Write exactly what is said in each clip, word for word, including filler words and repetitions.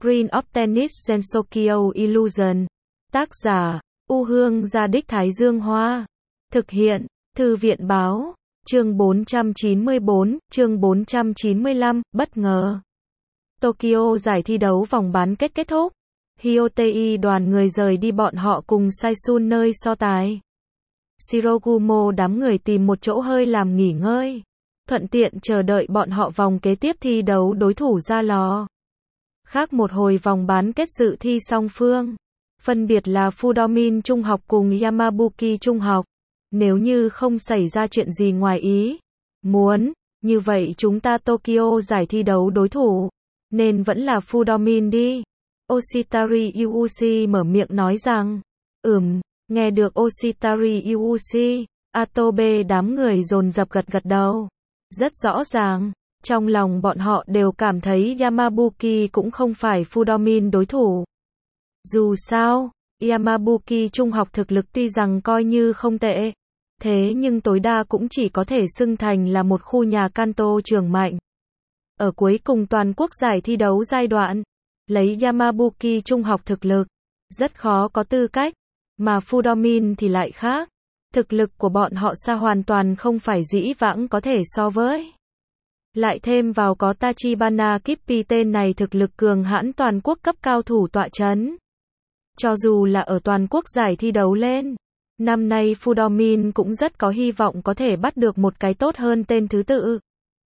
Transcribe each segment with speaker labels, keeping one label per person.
Speaker 1: Screen of Tennis Gensokyo Illusion. Tác giả, U Hương Gia Đích Thái Dương Hoa. Thực hiện, Thư viện Báo. Chương bốn trăm chín mươi bốn, chương bốn trăm chín mươi lăm, bất ngờ. Tokyo giải thi đấu vòng bán kết kết thúc. Hyotei đoàn người rời đi, bọn họ cùng Saisun nơi so tài. Shirogumo đám người tìm một chỗ hơi làm nghỉ ngơi, thuận tiện chờ đợi bọn họ vòng kế tiếp thi đấu đối thủ ra lò. Khác một hồi vòng bán kết dự thi song phương, phân biệt là Fudomin Trung học cùng Yamabuki Trung học. Nếu như không xảy ra chuyện gì ngoài ý muốn, như vậy chúng ta Tokyo giải thi đấu đối thủ nên vẫn là Fudomin đi. Oshitari Yuuchi mở miệng nói rằng, ừm, nghe được Oshitari Yuuchi, Atobe đám người dồn dập gật gật đầu. Rất rõ ràng, trong lòng bọn họ đều cảm thấy Yamabuki cũng không phải Fudomin đối thủ. Dù sao, Yamabuki Trung học thực lực tuy rằng coi như không tệ, thế nhưng tối đa cũng chỉ có thể xưng thành là một khu nhà Kanto trường mạnh. Ở cuối cùng toàn quốc giải thi đấu giai đoạn, lấy Yamabuki Trung học thực lực, rất khó có tư cách, mà Fudomin thì lại khác. Thực lực của bọn họ xa hoàn toàn không phải dĩ vãng có thể so với. Lại thêm vào có Tachibana Kippi tên này thực lực cường hãn toàn quốc cấp cao thủ tọa chấn. Cho dù là ở toàn quốc giải thi đấu lên, năm nay Fudomin cũng rất có hy vọng có thể bắt được một cái tốt hơn tên thứ tự.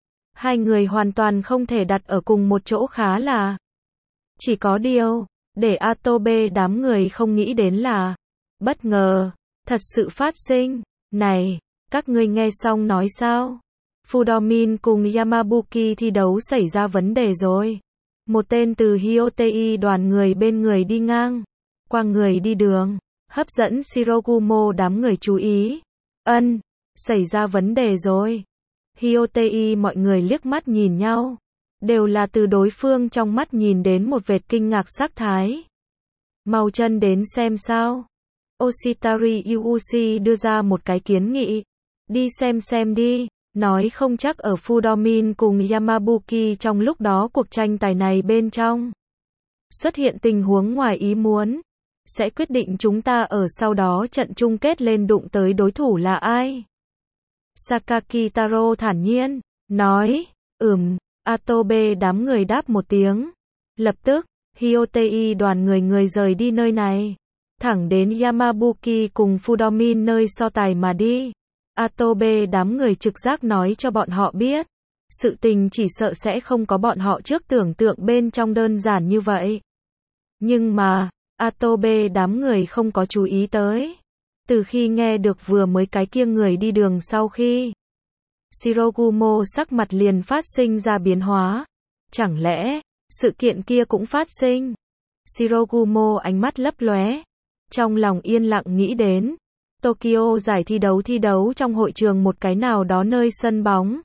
Speaker 1: Hai người hoàn toàn không thể đặt ở cùng một chỗ khá là. Chỉ có điều, để Atobe đám người không nghĩ đến là, bất ngờ, thật sự phát sinh. Này, các ngươi nghe xong nói sao? Fudomin cùng Yamabuki thi đấu xảy ra vấn đề rồi. Một tên từ Hyotei đoàn người bên người đi ngang qua người đi đường, hấp dẫn Shirogumo đám người chú ý. Ân, xảy ra vấn đề rồi. Hyotei mọi người liếc mắt nhìn nhau, đều là từ đối phương trong mắt nhìn đến một vệt kinh ngạc sắc thái. Mau chân đến xem sao. Oshitari Yuuchi đưa ra một cái kiến nghị. Đi xem xem đi, nói không chắc ở Fudomin cùng Yamabuki trong lúc đó cuộc tranh tài này bên trong xuất hiện tình huống ngoài ý muốn, sẽ quyết định chúng ta ở sau đó trận chung kết lên đụng tới đối thủ là ai. Sakaki Taro thản nhiên nói, ừm. Atobe đám người đáp một tiếng. Lập tức, Hyotei đoàn người người rời đi nơi này, thẳng đến Yamabuki cùng Fudomin nơi so tài mà đi. Atobe đám người trực giác nói cho bọn họ biết, sự tình chỉ sợ sẽ không có bọn họ trước tưởng tượng bên trong đơn giản như vậy. Nhưng mà, Atobe đám người không có chú ý tới. Từ khi nghe được vừa mới cái kia người đi đường sau khi, Shirogumo sắc mặt liền phát sinh ra biến hóa. Chẳng lẽ, sự kiện kia cũng phát sinh? Shirogumo ánh mắt lấp lóe, trong lòng yên lặng nghĩ đến. Tokyo giải thi đấu thi đấu trong hội trường một cái nào đó nơi sân bóng.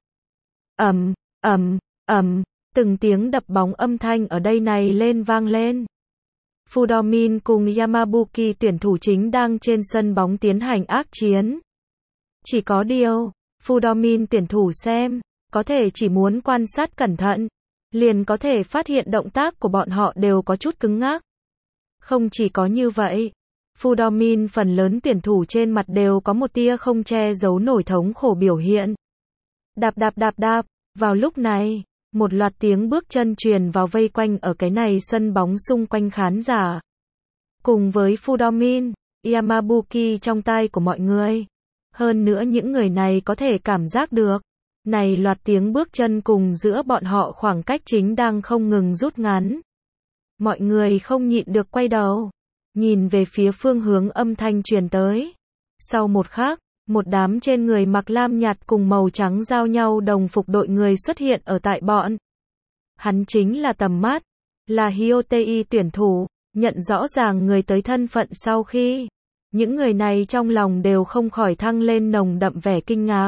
Speaker 1: Ầm, ầm, ầm, từng tiếng đập bóng âm thanh ở đây này lên vang lên. Fudomin cùng Yamabuki tuyển thủ chính đang trên sân bóng tiến hành ác chiến. Chỉ có điều, Fudomin tuyển thủ xem, có thể chỉ muốn quan sát cẩn thận, liền có thể phát hiện động tác của bọn họ đều có chút cứng ngắc. Không chỉ có như vậy, Fudomin phần lớn tuyển thủ trên mặt đều có một tia không che giấu nổi thống khổ biểu hiện. Đạp đạp đạp đạp, vào lúc này, một loạt tiếng bước chân truyền vào vây quanh ở cái này sân bóng xung quanh khán giả. Cùng với Fudomin, Yamabuki trong tai của mọi người. Hơn nữa những người này có thể cảm giác được, này loạt tiếng bước chân cùng giữa bọn họ khoảng cách chính đang không ngừng rút ngắn. Mọi người không nhịn được quay đầu, nhìn về phía phương hướng âm thanh truyền tới. Sau một khắc, một đám trên người mặc lam nhạt cùng màu trắng giao nhau đồng phục đội người xuất hiện ở tại bọn. Hắn chính là Tầm Mắt, là Hyotei tuyển thủ, nhận rõ ràng người tới thân phận sau khi, những người này trong lòng đều không khỏi thăng lên nồng đậm vẻ kinh ngạc.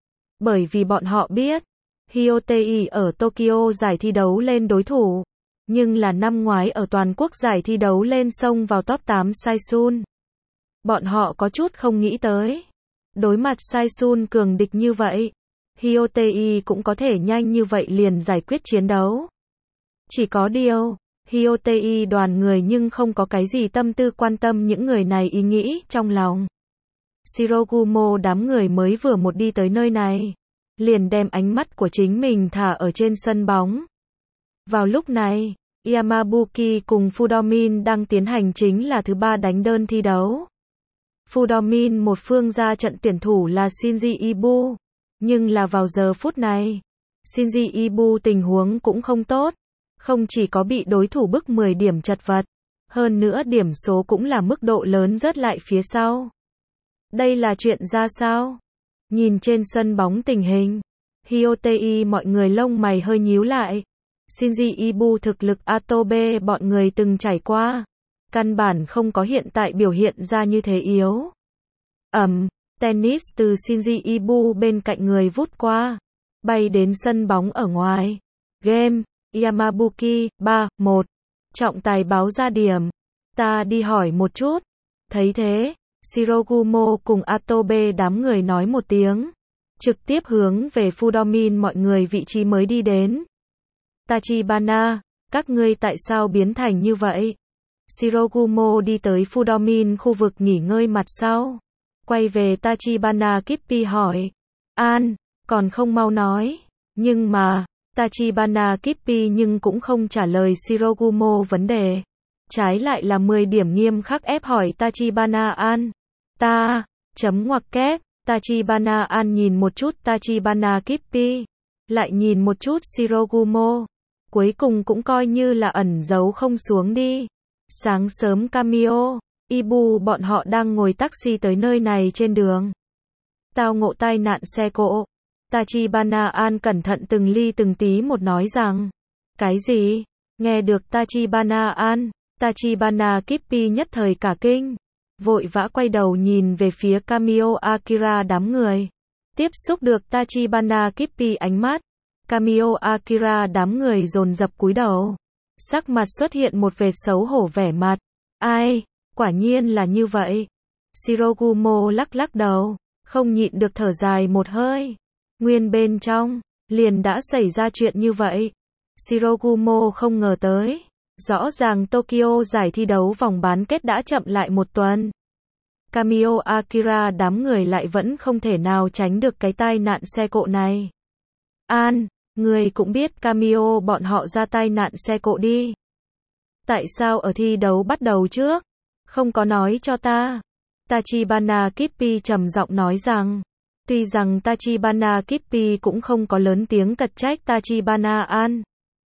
Speaker 1: Bởi vì bọn họ biết, Hyotei ở Tokyo giải thi đấu lên đối thủ, nhưng là năm ngoái ở toàn quốc giải thi đấu lên xông vào top tám Saisun. Bọn họ có chút không nghĩ tới. Đối mặt Saisun cường địch như vậy, Hyotei cũng có thể nhanh như vậy liền giải quyết chiến đấu. Chỉ có điều, Hyotei đoàn người nhưng không có cái gì tâm tư quan tâm những người này ý nghĩ trong lòng. Shirogumo đám người mới vừa một đi tới nơi này, liền đem ánh mắt của chính mình thả ở trên sân bóng. Vào lúc này, Yamabuki cùng Fudomin đang tiến hành chính là thứ ba đánh đơn thi đấu. Fudomin một phương ra trận tuyển thủ là Shinji Ibu, nhưng là vào giờ phút này, Shinji Ibu tình huống cũng không tốt, không chỉ có bị đối thủ bức mười điểm chật vật, hơn nữa điểm số cũng là mức độ lớn rớt lại phía sau. Đây là chuyện ra sao? Nhìn trên sân bóng tình hình, Hyotei mọi người lông mày hơi nhíu lại. Shinji Ibu thực lực Atobe bọn người từng trải qua, căn bản không có hiện tại biểu hiện ra như thế yếu. Ầm, tennis từ Shinji Ibu bên cạnh người vút qua, bay đến sân bóng ở ngoài. Game, Yamabuki, ba một. Trọng tài báo ra điểm. Ta đi hỏi một chút. Thấy thế, Shirogumo cùng Atobe đám người nói một tiếng, trực tiếp hướng về Fudomin mọi người vị trí mới đi đến. Tachibana, các ngươi tại sao biến thành như vậy? Shirogumo đi tới Fudomin khu vực nghỉ ngơi mặt sau, quay về Tachibana Kippi hỏi. An, còn không mau nói. Nhưng mà, Tachibana Kippi nhưng cũng không trả lời Shirogumo vấn đề. Trái lại là mười điểm nghiêm khắc ép hỏi Tachibana An. Ta, chấm ngoặc kép, Tachibana An nhìn một chút Tachibana Kippi, lại nhìn một chút Shirogumo, cuối cùng cũng coi như là ẩn giấu không xuống đi. Sáng sớm Kamio, Ibu bọn họ đang ngồi taxi tới nơi này trên đường. Tao ngộ tai nạn xe cộ. Tachibana An cẩn thận từng ly từng tí một nói rằng. Cái gì? Nghe được Tachibana An, Tachibana Kippi nhất thời cả kinh, vội vã quay đầu nhìn về phía Kamio Akira đám người. Tiếp xúc được Tachibana Kippi ánh mắt, Kamio Akira đám người dồn dập cúi đầu. Sắc mặt xuất hiện một vệt xấu hổ vẻ mặt. Ai, quả nhiên là như vậy. Shirogumo lắc lắc đầu, không nhịn được thở dài một hơi. Nguyên bên trong, liền đã xảy ra chuyện như vậy. Shirogumo không ngờ tới. Rõ ràng Tokyo giải thi đấu vòng bán kết đã chậm lại một tuần. Kamio Akira đám người lại vẫn không thể nào tránh được cái tai nạn xe cộ này. An, người cũng biết Kamio bọn họ ra tai nạn xe cộ đi. Tại sao ở thi đấu bắt đầu trước? Không có nói cho ta. Tachibana Kippi trầm giọng nói rằng. Tuy rằng Tachibana Kippi cũng không có lớn tiếng cật trách Tachibana An.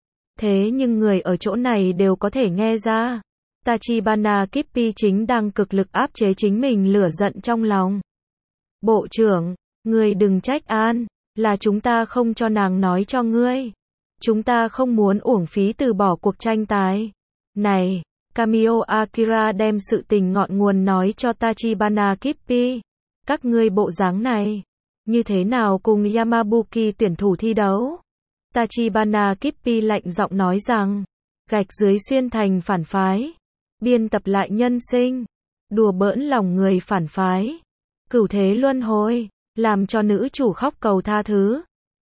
Speaker 1: Thế nhưng người ở chỗ này đều có thể nghe ra. Tachibana Kippi chính đang cực lực áp chế chính mình lửa giận trong lòng. Bộ trưởng, người đừng trách An, là chúng ta không cho nàng nói cho ngươi. Chúng ta không muốn uổng phí từ bỏ cuộc tranh tài. Này, Kamio Akira đem sự tình ngọn nguồn nói cho Tachibana Kippi. Các ngươi bộ dáng này, như thế nào cùng Yamabuki tuyển thủ thi đấu? Tachibana Kippi lạnh giọng nói rằng, gạch dưới xuyên thành phản phái, biên tập lại nhân sinh, đùa bỡn lòng người phản phái, cửu thế luân hồi, làm cho nữ chủ khóc cầu tha thứ.